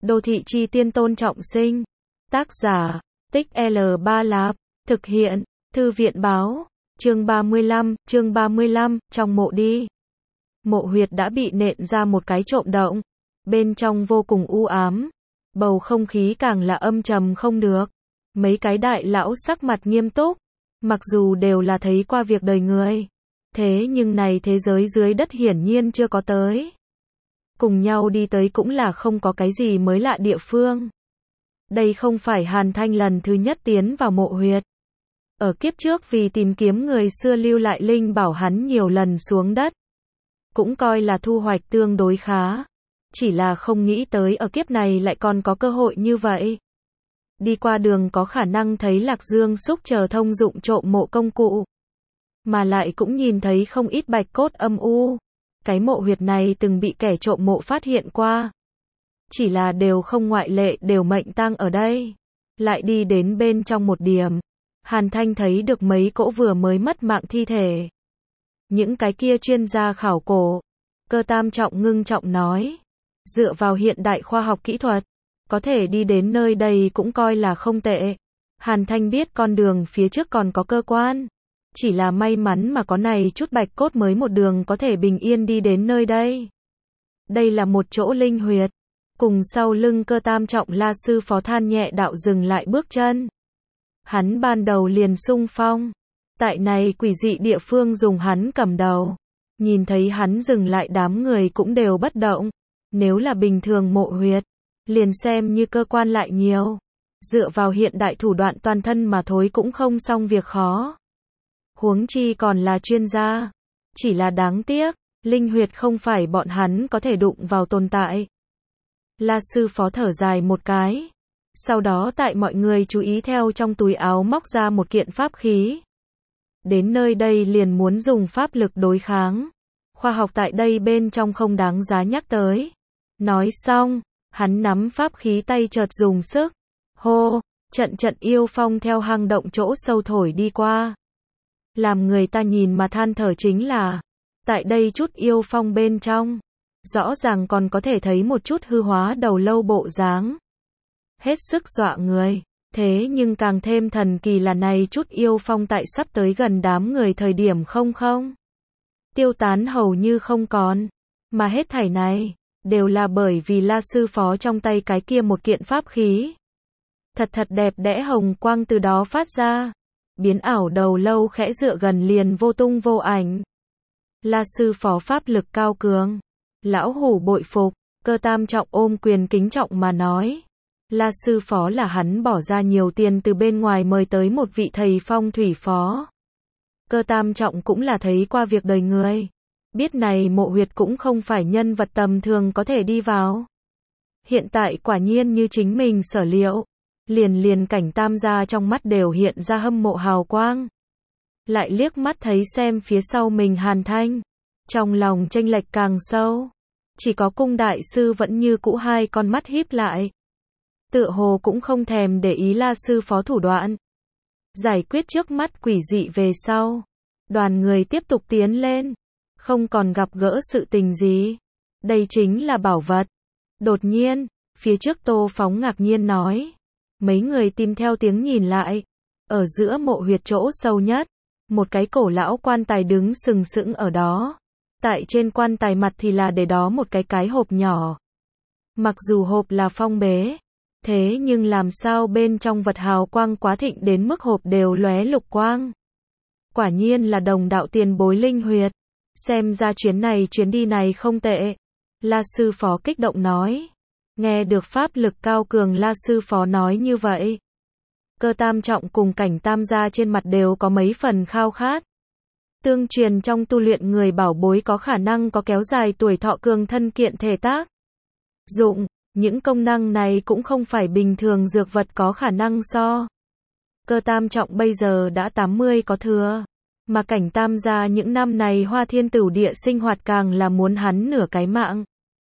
Đô thị chi tiên Tôn Trọng Sinh. Tác giả, Tích L Ba Lạp. Thực hiện, Thư viện báo. Chương 35, trong mộ đi. Mộ huyệt đã bị nện ra một cái trộm động. Bên trong vô cùng u ám. Bầu không khí càng là âm trầm không được. Mấy cái đại lão sắc mặt nghiêm túc. Mặc dù đều là thấy qua việc đời người. Thế nhưng này thế giới dưới đất hiển nhiên chưa có tới. Cùng nhau đi tới cũng là không có cái gì mới lạ địa phương. Đây không phải Hàn Thanh lần thứ nhất tiến vào mộ huyệt. Ở kiếp trước vì tìm kiếm người xưa lưu lại linh bảo hắn nhiều lần xuống đất. Cũng coi là thu hoạch tương đối khá. Chỉ là không nghĩ tới ở kiếp này lại còn có cơ hội như vậy. Đi qua đường có khả năng thấy Lạc Dương xúc chờ thông dụng trộm mộ công cụ. Mà lại cũng nhìn thấy không ít bạch cốt âm u. Cái mộ huyệt này từng bị kẻ trộm mộ phát hiện qua. Chỉ là đều không ngoại lệ đều mệnh tang ở đây. Lại đi đến bên trong một điểm. Hàn Thanh thấy được mấy cỗ vừa mới mất mạng thi thể. Những cái kia chuyên gia khảo cổ. Cơ Tam Trọng ngưng trọng nói. Dựa vào hiện đại khoa học kỹ thuật. Có thể đi đến nơi đây cũng coi là không tệ. Hàn Thanh biết con đường phía trước còn có cơ quan. Chỉ là may mắn mà có này chút bạch cốt mới một đường có thể bình yên đi đến nơi đây. Đây là một chỗ linh huyệt. Cùng sau lưng Cơ Tam Trọng La sư phó than nhẹ đạo dừng lại bước chân. Hắn ban đầu liền xung phong. Tại này quỷ dị địa phương dùng hắn cầm đầu. Nhìn thấy hắn dừng lại đám người cũng đều bất động. Nếu là bình thường mộ huyệt, liền xem như cơ quan lại nhiều. Dựa vào hiện đại thủ đoạn toàn thân mà thối cũng không xong việc khó. Huống chi còn là chuyên gia. Chỉ là đáng tiếc, linh huyệt không phải bọn hắn có thể đụng vào tồn tại. La sư phó thở dài một cái. Sau đó tại mọi người chú ý theo trong túi áo móc ra một kiện pháp khí. Đến nơi đây liền muốn dùng pháp lực đối kháng. Khoa học tại đây bên trong không đáng giá nhắc tới. Nói xong, hắn nắm pháp khí tay chợt dùng sức. Hô, trận yêu phong theo hang động chỗ sâu thổi đi qua. Làm người ta nhìn mà than thở chính là, tại đây chút yêu phong bên trong, rõ ràng còn có thể thấy một chút hư hóa đầu lâu bộ dáng. Hết sức dọa người, thế nhưng càng thêm thần kỳ là này chút yêu phong tại sắp tới gần đám người thời điểm không tiêu tán hầu như không còn, mà hết thảy này, đều là bởi vì La sư phó trong tay cái kia một kiện pháp khí. Thật đẹp đẽ hồng quang từ đó phát ra. Biến ảo đầu lâu khẽ dựa gần liền vô tung vô ảnh. La sư phó pháp lực cao cường. Lão hủ bội phục. Cơ Tam Trọng ôm quyền kính trọng mà nói. La sư phó là hắn bỏ ra nhiều tiền từ bên ngoài mời tới một vị thầy phong thủy phó. Cơ Tam Trọng cũng là thấy qua việc đời người. Biết này mộ huyệt cũng không phải nhân vật tầm thường có thể đi vào. Hiện tại quả nhiên như chính mình sở liệu. Liền cảnh Tam gia trong mắt đều hiện ra hâm mộ hào quang. Lại liếc mắt thấy xem phía sau mình Hàn Thanh. Trong lòng chênh lệch càng sâu. Chỉ có cung đại sư vẫn như cũ hai con mắt híp lại. Tựa hồ cũng không thèm để ý La sư phó thủ đoạn. Giải quyết trước mắt quỷ dị về sau. Đoàn người tiếp tục tiến lên. Không còn gặp gỡ sự tình gì. Đây chính là bảo vật. Đột nhiên, phía trước Tô Phóng ngạc nhiên nói. Mấy người tìm theo tiếng nhìn lại. Ở giữa mộ huyệt chỗ sâu nhất. Một cái cổ lão quan tài đứng sừng sững ở đó. Tại trên quan tài mặt thì là để đó một cái hộp nhỏ. Mặc dù hộp là phong bế. Thế nhưng làm sao bên trong vật hào quang quá thịnh đến mức hộp đều lóe lục quang. Quả nhiên là đồng đạo tiền bối linh huyệt. Xem ra chuyến đi này không tệ. La sư phó kích động nói. Nghe được pháp lực cao cường La sư phó nói như vậy. Cơ Tam Trọng cùng cảnh Tam gia trên mặt đều có mấy phần khao khát. Tương truyền trong tu luyện người bảo bối có khả năng có kéo dài tuổi thọ cường thân kiện thể tác dụng, những công năng này cũng không phải bình thường dược vật có khả năng so. Cơ Tam Trọng bây giờ đã 80 có thừa, mà cảnh Tam gia những năm này Hoa Thiên Tửu Địa sinh hoạt càng là muốn hắn nửa cái mạng.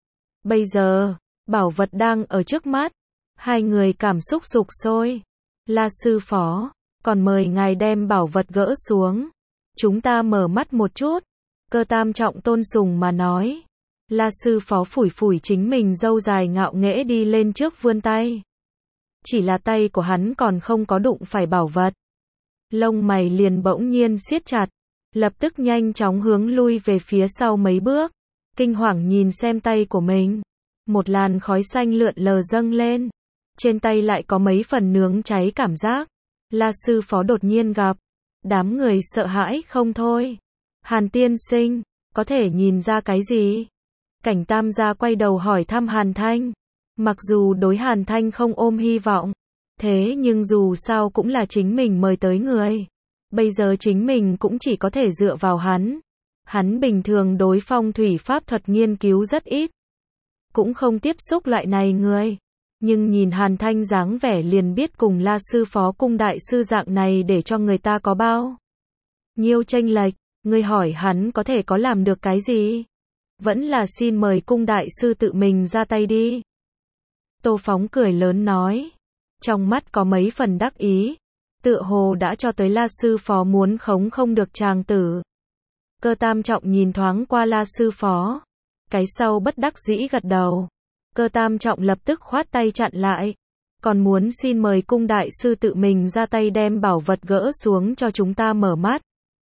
Bây giờ, bảo vật đang ở trước mắt, hai người cảm xúc sục sôi. La sư phó, còn mời ngài đem bảo vật gỡ xuống. Chúng ta mở mắt một chút. Cơ Tam Trọng tôn sùng mà nói. La sư phó phủi phủi chính mình râu dài ngạo nghễ đi lên trước vươn tay. Chỉ là tay của hắn còn không có đụng phải bảo vật. Lông mày liền bỗng nhiên siết chặt, lập tức nhanh chóng hướng lui về phía sau mấy bước, kinh hoàng nhìn xem tay của mình. Một làn khói xanh lượn lờ dâng lên, trên tay lại có mấy phần nướng cháy cảm giác. La sư phó đột nhiên gặp, đám người sợ hãi không thôi. Hàn tiên sinh, có thể nhìn ra cái gì? Cảnh Tam gia quay đầu hỏi thăm Hàn Thanh. Mặc dù đối Hàn Thanh không ôm hy vọng, thế nhưng dù sao cũng là chính mình mời tới người. Bây giờ chính mình cũng chỉ có thể dựa vào hắn. Hắn bình thường đối phong thủy pháp thuật nghiên cứu rất ít, cũng không tiếp xúc loại này người. Nhưng nhìn Hàn Thanh dáng vẻ liền biết cùng La sư phó cung đại sư dạng này để cho người ta có bao nhiêu chênh lệch. Ngươi hỏi hắn có thể có làm được cái gì? Vẫn là xin mời cung đại sư tự mình ra tay đi. Tô Phóng cười lớn nói, trong mắt có mấy phần đắc ý, tựa hồ đã cho tới La sư phó muốn khống không được chàng tử. Cơ Tam Trọng nhìn thoáng qua La sư phó, cái sau bất đắc dĩ gật đầu. Cơ Tam Trọng lập tức khoát tay chặn lại, còn muốn xin mời cung đại sư tự mình ra tay đem bảo vật gỡ xuống cho chúng ta mở mắt.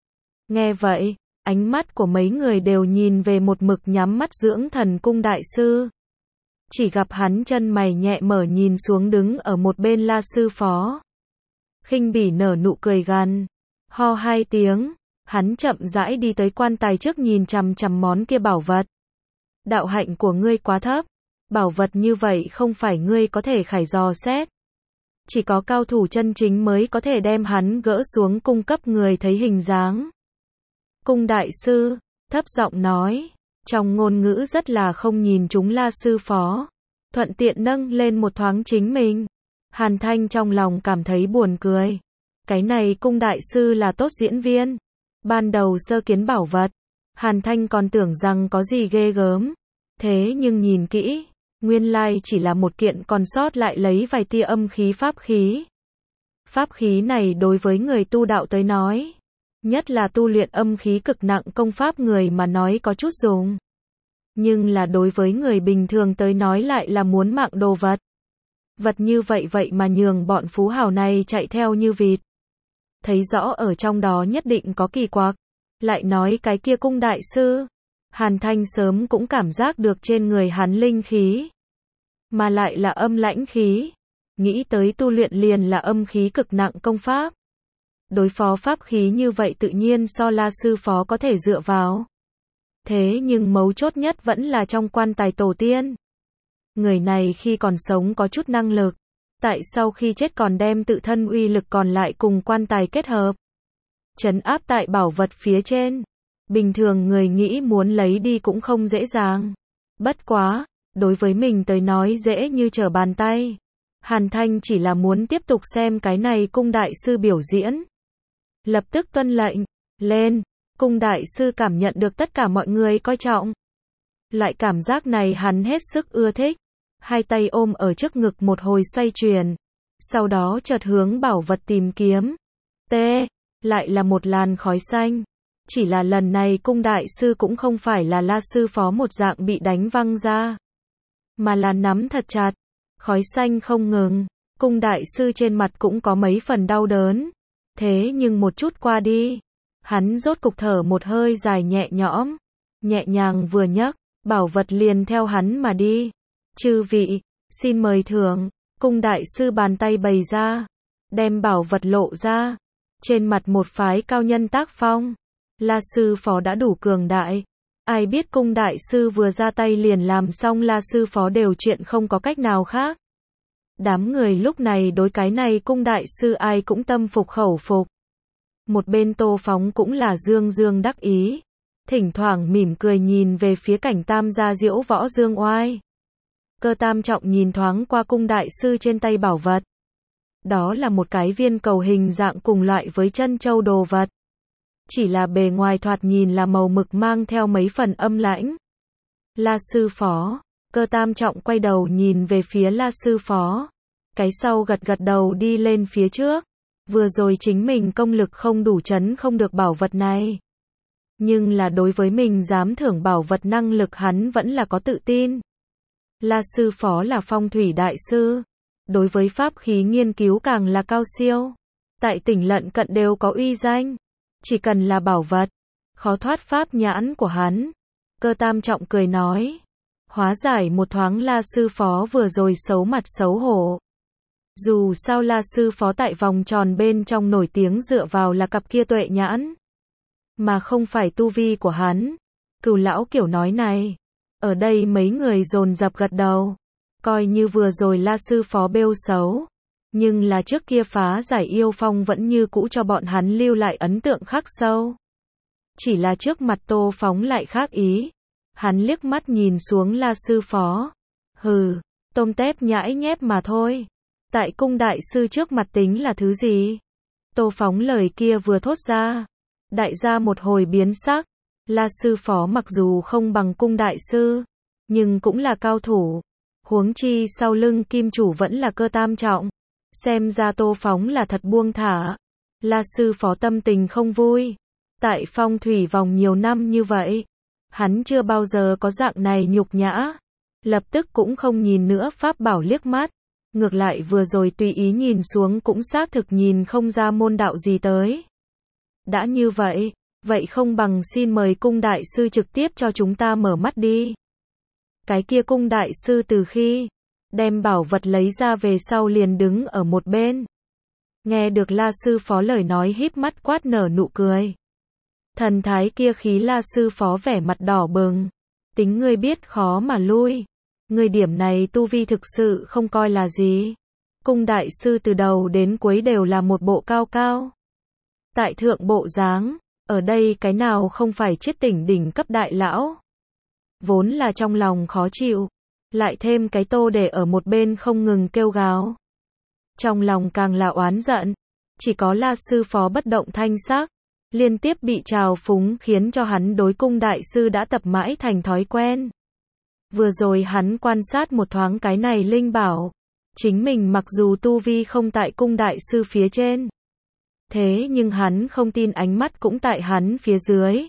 Nghe vậy, ánh mắt của mấy người đều nhìn về một mực nhắm mắt dưỡng thần cung đại sư. Chỉ gặp hắn chân mày nhẹ mở nhìn xuống đứng ở một bên La sư phó. Khinh bỉ nở nụ cười gằn, ho hai tiếng, hắn chậm rãi đi tới quan tài trước nhìn chằm chằm món kia bảo vật. Đạo hạnh của ngươi quá thấp, bảo vật như vậy không phải ngươi có thể khải dò xét. Chỉ có cao thủ chân chính mới có thể đem hắn gỡ xuống cung cấp người thấy hình dáng. Cung đại sư, thấp giọng nói, trong ngôn ngữ rất là không nhìn chúng La sư phó, thuận tiện nâng lên một thoáng chính mình. Hàn Thanh trong lòng cảm thấy buồn cười. Cái này cung đại sư là tốt diễn viên. Ban đầu sơ kiến bảo vật, Hàn Thanh còn tưởng rằng có gì ghê gớm. Thế nhưng nhìn kỹ, nguyên lai chỉ là một kiện còn sót lại lấy vài tia âm khí pháp khí. Pháp khí này đối với người tu đạo tới nói, nhất là tu luyện âm khí cực nặng công pháp người mà nói có chút dùng. Nhưng là đối với người bình thường tới nói lại là muốn mạng đồ vật. Vật như vậy vậy mà nhường bọn phú hào này chạy theo như vịt. Thấy rõ ở trong đó nhất định có kỳ quặc. Lại nói cái kia cung đại sư. Hàn Thanh sớm cũng cảm giác được trên người hắn linh khí. Mà lại là âm lãnh khí. Nghĩ tới tu luyện liền là âm khí cực nặng công pháp. Đối phó pháp khí như vậy tự nhiên so La sư phó có thể dựa vào. Thế nhưng mấu chốt nhất vẫn là trong quan tài tổ tiên. Người này khi còn sống có chút năng lực, tại sau khi chết còn đem tự thân uy lực còn lại cùng quan tài kết hợp, trấn áp tại bảo vật phía trên. Bình thường người nghĩ muốn lấy đi cũng không dễ dàng. Bất quá, đối với mình tới nói dễ như trở bàn tay. Hàn Thanh chỉ là muốn tiếp tục xem cái này cung đại sư biểu diễn. Lập tức tuân lệnh, lên. Cung đại sư cảm nhận được tất cả mọi người coi trọng. Loại cảm giác này hắn hết sức ưa thích. Hai tay ôm ở trước ngực một hồi xoay chuyển. Sau đó chợt hướng bảo vật tìm kiếm. Lại là một làn khói xanh. Chỉ là lần này cung đại sư cũng không phải là La sư phó một dạng bị đánh văng ra. Mà là nắm thật chặt. Khói xanh không ngừng. Cung đại sư trên mặt cũng có mấy phần đau đớn. Thế nhưng một chút qua đi. Hắn rốt cục thở một hơi dài nhẹ nhõm. Nhẹ nhàng vừa nhấc, bảo vật liền theo hắn mà đi. Chư vị, xin mời thưởng. Cung đại sư bàn tay bày ra. Đem bảo vật lộ ra. Trên mặt một phái cao nhân tác phong. La sư phó đã đủ cường đại. Ai biết cung đại sư vừa ra tay liền làm xong La sư phó đều chuyện không có cách nào khác. Đám người lúc này đối cái này cung đại sư ai cũng tâm phục khẩu phục. Một bên Tô Phóng cũng là dương dương đắc ý. Thỉnh thoảng mỉm cười nhìn về phía Cảnh Tam gia diễu võ dương oai. Cơ Tam Trọng nhìn thoáng qua cung đại sư trên tay bảo vật. Đó là một cái viên cầu hình dạng cùng loại với chân châu đồ vật. Chỉ là bề ngoài thoạt nhìn là màu mực mang theo mấy phần âm lãnh. La sư phó, Cơ Tam Trọng quay đầu nhìn về phía La sư phó. Cái sau gật gật đầu đi lên phía trước. Vừa rồi chính mình công lực không đủ trấn không được bảo vật này. nhưng là đối với mình dám thưởng bảo vật năng lực hắn vẫn là có tự tin. La sư phó là phong thủy đại sư, đối với pháp khí nghiên cứu càng là cao siêu. Tại tỉnh Lận Cận đều có uy danh, chỉ cần là bảo vật, khó thoát pháp nhãn của hắn. Cơ Tam Trọng cười nói, hóa giải một thoáng La sư phó vừa rồi xấu mặt xấu hổ. Dù sao La sư phó tại vòng tròn bên trong nổi tiếng dựa vào là cặp kia tuệ nhãn, mà không phải tu vi của hắn. Cửu lão kiểu nói này, ở đây mấy người dồn dập gật đầu. Coi như vừa rồi La sư phó bêu xấu, nhưng là trước kia phá giải yêu phong vẫn như cũ cho bọn hắn lưu lại ấn tượng khắc sâu. Chỉ là trước mặt Tô Phóng lại khác ý. Hắn liếc mắt nhìn xuống La sư phó. Hừ, tôm tép nhãi nhép mà thôi. Tại cung đại sư trước mặt tính là thứ gì? Tô Phóng lời kia vừa thốt ra, đại gia một hồi biến sắc. La sư phó mặc dù không bằng cung đại sư, nhưng cũng là cao thủ. Huống chi sau lưng kim chủ vẫn là Cơ Tam Trọng. Xem ra Tô Phóng là thật buông thả. La sư phó tâm tình không vui. Tại phong thủy vòng nhiều năm như vậy, hắn chưa bao giờ có dạng này nhục nhã. Lập tức cũng không nhìn nữa pháp bảo liếc mắt. Ngược lại vừa rồi tùy ý nhìn xuống cũng xác thực nhìn không ra môn đạo gì tới. Đã như vậy, vậy không bằng xin mời cung đại sư trực tiếp cho chúng ta mở mắt đi. Cái kia cung đại sư từ khi đem bảo vật lấy ra về sau liền đứng ở một bên. Nghe được La sư phó lời nói híp mắt quát nở nụ cười. Thần thái kia khí La sư phó vẻ mặt đỏ bừng. Tính ngươi biết khó mà lui. Ngươi điểm này tu vi thực sự không coi là gì. Cung đại sư từ đầu đến cuối đều là một bộ cao cao tại thượng bộ dáng. Ở đây cái nào không phải chiết tỉnh đỉnh cấp đại lão. Vốn là trong lòng khó chịu, lại thêm cái Tô để ở một bên không ngừng kêu gào. Trong lòng càng là oán giận. Chỉ có La sư phó bất động thanh sắc, liên tiếp bị trào phúng khiến cho hắn đối cung đại sư đã tập mãi thành thói quen. Vừa rồi hắn quan sát một thoáng cái này linh bảo. Chính mình mặc dù tu vi không tại cung đại sư phía trên, thế nhưng hắn không tin ánh mắt cũng tại hắn phía dưới.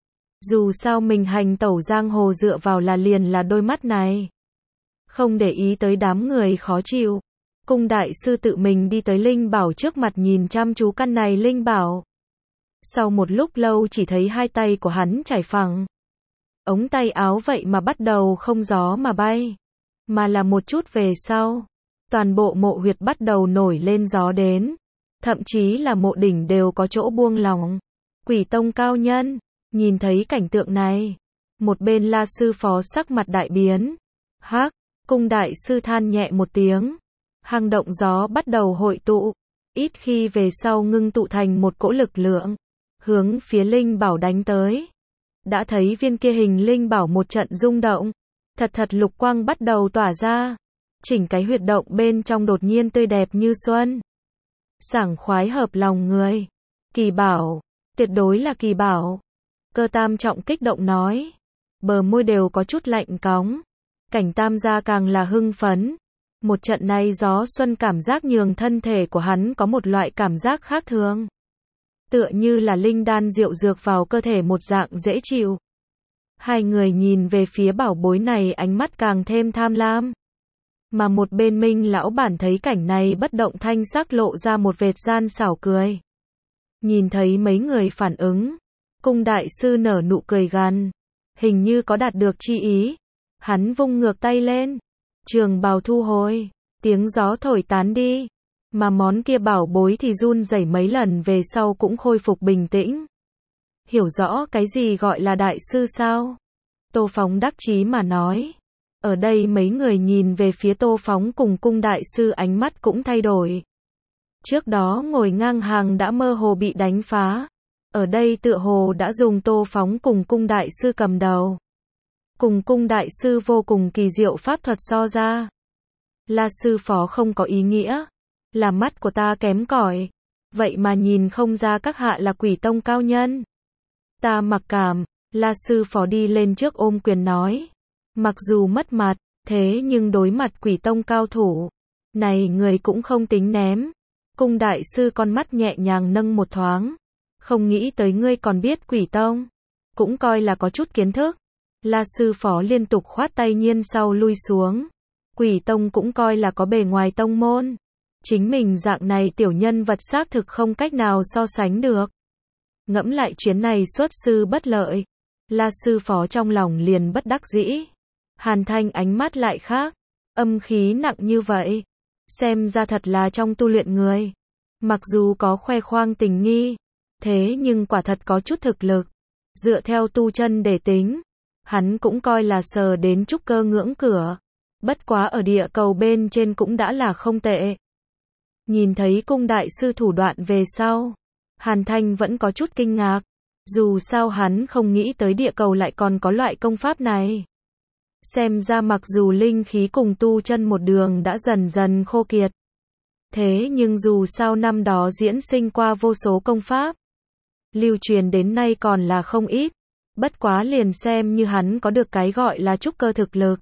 Dù sao mình hành tẩu giang hồ dựa vào là liền là đôi mắt này. Không để ý tới đám người khó chịu. Cung đại sư tự mình đi tới linh bảo trước mặt nhìn chăm chú căn này linh bảo. Sau một lúc lâu chỉ thấy hai tay của hắn chảy phẳng. Ống tay áo vậy mà bắt đầu không gió mà bay. Mà là một chút về sau, toàn bộ mộ huyệt bắt đầu nổi lên gió đến. Thậm chí là mộ đỉnh đều có chỗ buông lỏng. Quỷ tông cao nhân, nhìn thấy cảnh tượng này. Một bên La sư phó sắc mặt đại biến. Hắc, cung đại sư than nhẹ một tiếng. Hang động gió bắt đầu hội tụ. Ít khi về sau ngưng tụ thành một cỗ lực lượng. Hướng phía linh bảo đánh tới. Đã thấy viên kia hình linh bảo một trận rung động. Thật lục quang bắt đầu tỏa ra. Chỉnh cái huyệt động bên trong đột nhiên tươi đẹp như xuân. Sảng khoái hợp lòng người. Kỳ bảo, tuyệt đối là kỳ bảo. Cơ Tam Trọng kích động nói. Bờ môi đều có chút lạnh cóng. Cảnh Tam gia càng là hưng phấn. Một trận này gió xuân cảm giác nhường thân thể của hắn có một loại cảm giác khác thường. Tựa như là linh đan rượu dược vào cơ thể một dạng dễ chịu. Hai người nhìn về phía bảo bối này ánh mắt càng thêm tham lam. Mà một bên Minh lão bản thấy cảnh này bất động thanh sắc lộ ra một vệt gian xảo cười. Nhìn thấy mấy người phản ứng, cung đại sư nở nụ cười gằn, hình như có đạt được chi ý. Hắn vung ngược tay lên, trường bào thu hồi, tiếng gió thổi tán đi. Mà món kia bảo bối thì run rẩy mấy lần về sau cũng khôi phục bình tĩnh. Hiểu rõ cái gì gọi là đại sư sao? Tô Phóng đắc chí mà nói. Ở đây mấy người nhìn về phía Tô Phóng cùng cung đại sư ánh mắt cũng thay đổi. Trước đó ngồi ngang hàng đã mơ hồ bị đánh phá. Ở đây tựa hồ đã dùng Tô Phóng cùng cung đại sư cầm đầu. Cùng cung đại sư vô cùng kỳ diệu pháp thuật so ra. La sư phó không có ý nghĩa. Là mắt của ta kém cỏi. Vậy mà nhìn không ra các hạ là quỷ tông cao nhân. Ta mặc cảm. La sư phó đi lên trước ôm quyền nói. Mặc dù mất mặt, thế nhưng đối mặt quỷ tông cao thủ. Này người cũng không tính ném. Cung đại sư con mắt nhẹ nhàng nâng một thoáng. Không nghĩ tới ngươi còn biết quỷ tông. cũng coi là có chút kiến thức. La sư phó liên tục khoát tay nhiên sau lui xuống. Quỷ tông cũng coi là có bề ngoài tông môn. Chính mình dạng này tiểu nhân vật xác thực không cách nào so sánh được. Ngẫm lại chuyến này xuất sư bất lợi. La sư phó trong lòng liền bất đắc dĩ. Hàn Thanh ánh mắt lại khác. Âm khí nặng như vậy. Xem ra thật là trong tu luyện người. Mặc dù có khoe khoang tình nghi. Thế nhưng quả thật có chút thực lực. Dựa theo tu chân để tính. Hắn cũng coi là sờ đến trúc cơ ngưỡng cửa. Bất quá ở địa cầu bên trên cũng đã là không tệ. Nhìn thấy cung đại sư thủ đoạn về sau. Hàn Thanh vẫn có chút kinh ngạc. Dù sao hắn không nghĩ tới địa cầu lại còn có loại công pháp này. Xem ra mặc dù linh khí cùng tu chân một đường đã dần dần khô kiệt. Thế nhưng dù sao năm đó diễn sinh qua vô số công pháp. Lưu truyền đến nay còn là không ít. Bất quá liền xem như hắn có được cái gọi là trúc cơ thực lực.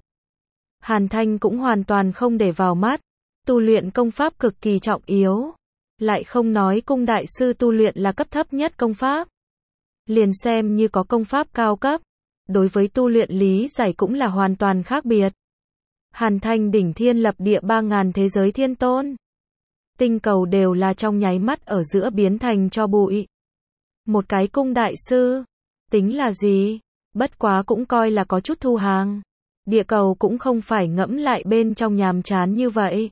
Hàn Thanh cũng hoàn toàn không để vào mắt. Tu luyện công pháp cực kỳ trọng yếu. Lại không nói cung đại sư tu luyện là cấp thấp nhất công pháp. Liền xem như có công pháp cao cấp. Đối với tu luyện lý giải cũng là hoàn toàn khác biệt. Hàn Thanh đỉnh thiên lập địa 3.000 thế giới thiên tôn. Tinh cầu đều là trong nháy mắt ở giữa biến thành tro bụi. Một cái cung đại sư. Tính là gì? Bất quá cũng coi là có chút thu hàng. Địa cầu cũng không phải ngẫm lại bên trong nhàm chán như vậy.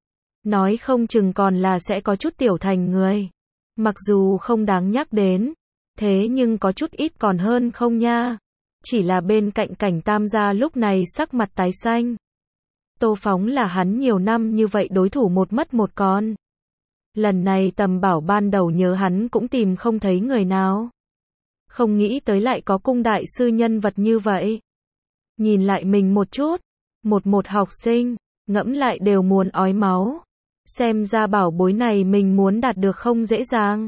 Nói không chừng còn là sẽ có chút tiểu thành người. Mặc dù không đáng nhắc đến. Thế nhưng có chút ít còn hơn không nha. Chỉ là bên cạnh Cảnh Tam gia lúc này sắc mặt tái xanh. Tô Phóng là hắn nhiều năm như vậy đối thủ một mất một còn. Lần này Tầm Bảo ban đầu nhớ hắn cũng tìm không thấy người nào. Không nghĩ tới lại có cung đại sư nhân vật như vậy. Nhìn lại mình một chút. Một học sinh. Ngẫm lại đều muốn ói máu. Xem ra bảo bối này mình muốn đạt được không dễ dàng.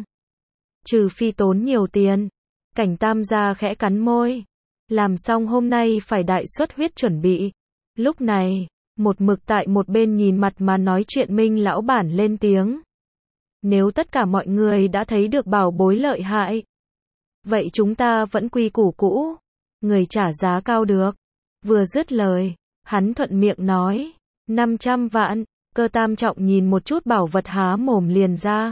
Trừ phi tốn nhiều tiền. Cảnh Tam gia khẽ cắn môi. Làm xong hôm nay phải đại xuất huyết chuẩn bị. Lúc này, một mực tại một bên nhìn mặt mà nói chuyện Minh lão bản lên tiếng. Nếu tất cả mọi người đã thấy được bảo bối lợi hại. Vậy chúng ta vẫn quy củ cũ. Người trả giá cao được. Vừa dứt lời, hắn thuận miệng nói. 500 vạn, Cơ Tam Trọng nhìn một chút bảo vật há mồm liền ra.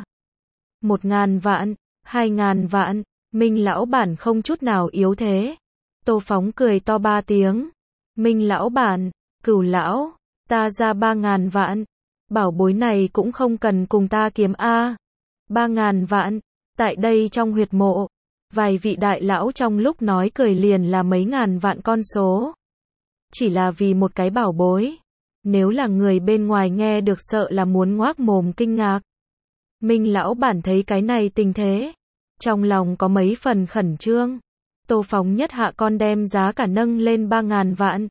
1.000 vạn, 2.000 vạn, Minh lão bản không chút nào yếu thế. Tô Phóng cười to 3 tiếng. Minh lão bản, Cửu lão, ta ra 3.000 vạn. Bảo bối này cũng không cần cùng ta kiếm a. 3.000 vạn, tại đây trong huyệt mộ. Vài vị đại lão trong lúc nói cười liền là mấy ngàn vạn con số. Chỉ là vì một cái bảo bối. Nếu là người bên ngoài nghe được sợ là muốn ngoác mồm kinh ngạc. Minh lão bản thấy cái này tình thế. Trong lòng có mấy phần khẩn trương. Tô Phóng nhất hạ con đem giá cả nâng lên 3.000 vạn.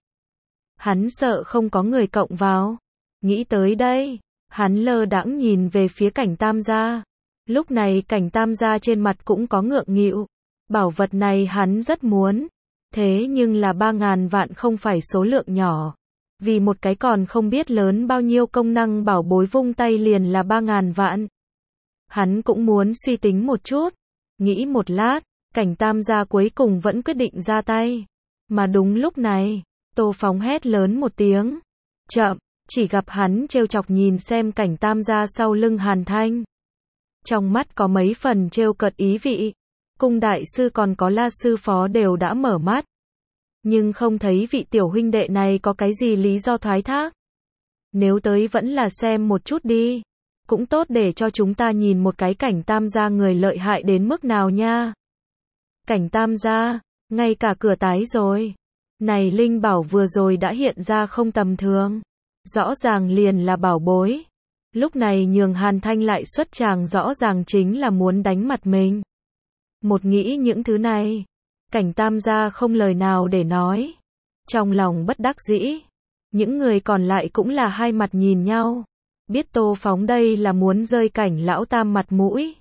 Hắn sợ không có người cộng vào. Nghĩ tới đây, hắn lơ đãng nhìn về phía Cảnh Tam gia. Lúc này Cảnh Tam gia trên mặt cũng có ngượng nghịu. Bảo vật này hắn rất muốn. Thế nhưng là 3.000 vạn không phải số lượng nhỏ. Vì một cái còn không biết lớn bao nhiêu công năng bảo bối vung tay liền là 3.000 vạn. Hắn cũng muốn suy tính một chút. Nghĩ một lát, Cảnh Tam gia cuối cùng vẫn quyết định ra tay. Mà đúng lúc này, Tô Phóng hét lớn một tiếng. Chậm, chỉ gặp hắn trêu chọc nhìn xem Cảnh Tam gia sau lưng Hàn Thanh. Trong mắt có mấy phần trêu cợt ý vị. Cung đại sư còn có La sư phó đều đã mở mắt. Nhưng không thấy vị tiểu huynh đệ này có cái gì lý do thoái thác. Nếu tới vẫn là xem một chút đi. Cũng tốt để cho chúng ta nhìn một cái Cảnh Tam gia người lợi hại đến mức nào nha. Cảnh Tam gia, ngay cả cửa tái rồi. Này linh bảo vừa rồi đã hiện ra không tầm thường. Rõ ràng liền là bảo bối. Lúc này nhường Hàn Thanh lại xuất tràng rõ ràng chính là muốn đánh mặt mình. Một nghĩ những thứ này. Cảnh Tam gia không lời nào để nói. Trong lòng bất đắc dĩ. Những người còn lại cũng là hai mặt nhìn nhau. Biết Tô Phóng đây là muốn rơi Cảnh lão tam mặt mũi.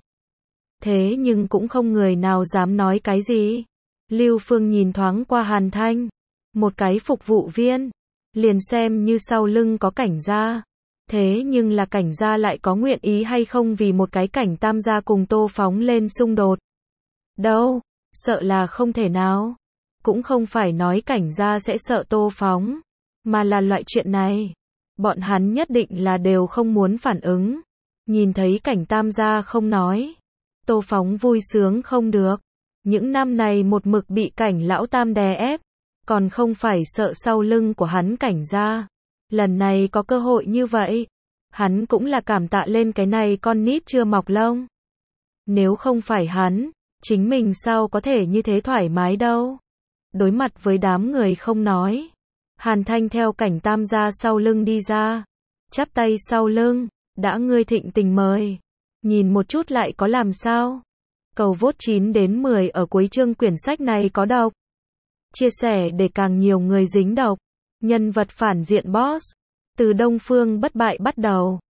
Thế nhưng cũng không người nào dám nói cái gì. Lưu Phương nhìn thoáng qua Hàn Thanh. Một cái phục vụ viên. Liền xem như sau lưng có Cảnh gia. Thế nhưng là Cảnh gia lại có nguyện ý hay không vì một cái Cảnh Tam gia cùng Tô Phóng lên xung đột. Đâu, sợ là không thể nào. Cũng không phải nói Cảnh gia sẽ sợ Tô Phóng, mà là loại chuyện này, bọn hắn nhất định là đều không muốn phản ứng. Nhìn thấy Cảnh Tam gia không nói, Tô Phóng vui sướng không được. Những năm này một mực bị Cảnh lão tam đè ép, còn không phải sợ sau lưng của hắn Cảnh gia. Lần này có cơ hội như vậy, hắn cũng là cảm tạ lên cái này con nít chưa mọc lông. Nếu không phải hắn, chính mình sao có thể như thế thoải mái đâu. Đối mặt với đám người không nói, Hàn Thanh theo Cảnh Tam gia sau lưng đi ra, chắp tay sau lưng, đã ngươi thịnh tình mời, nhìn một chút lại có làm sao. Cầu vote 9 đến 10 ở cuối chương quyển sách này có độc. Chia sẻ để càng nhiều người dính độc. Nhân vật phản diện boss, từ Đông Phương bất bại bắt đầu.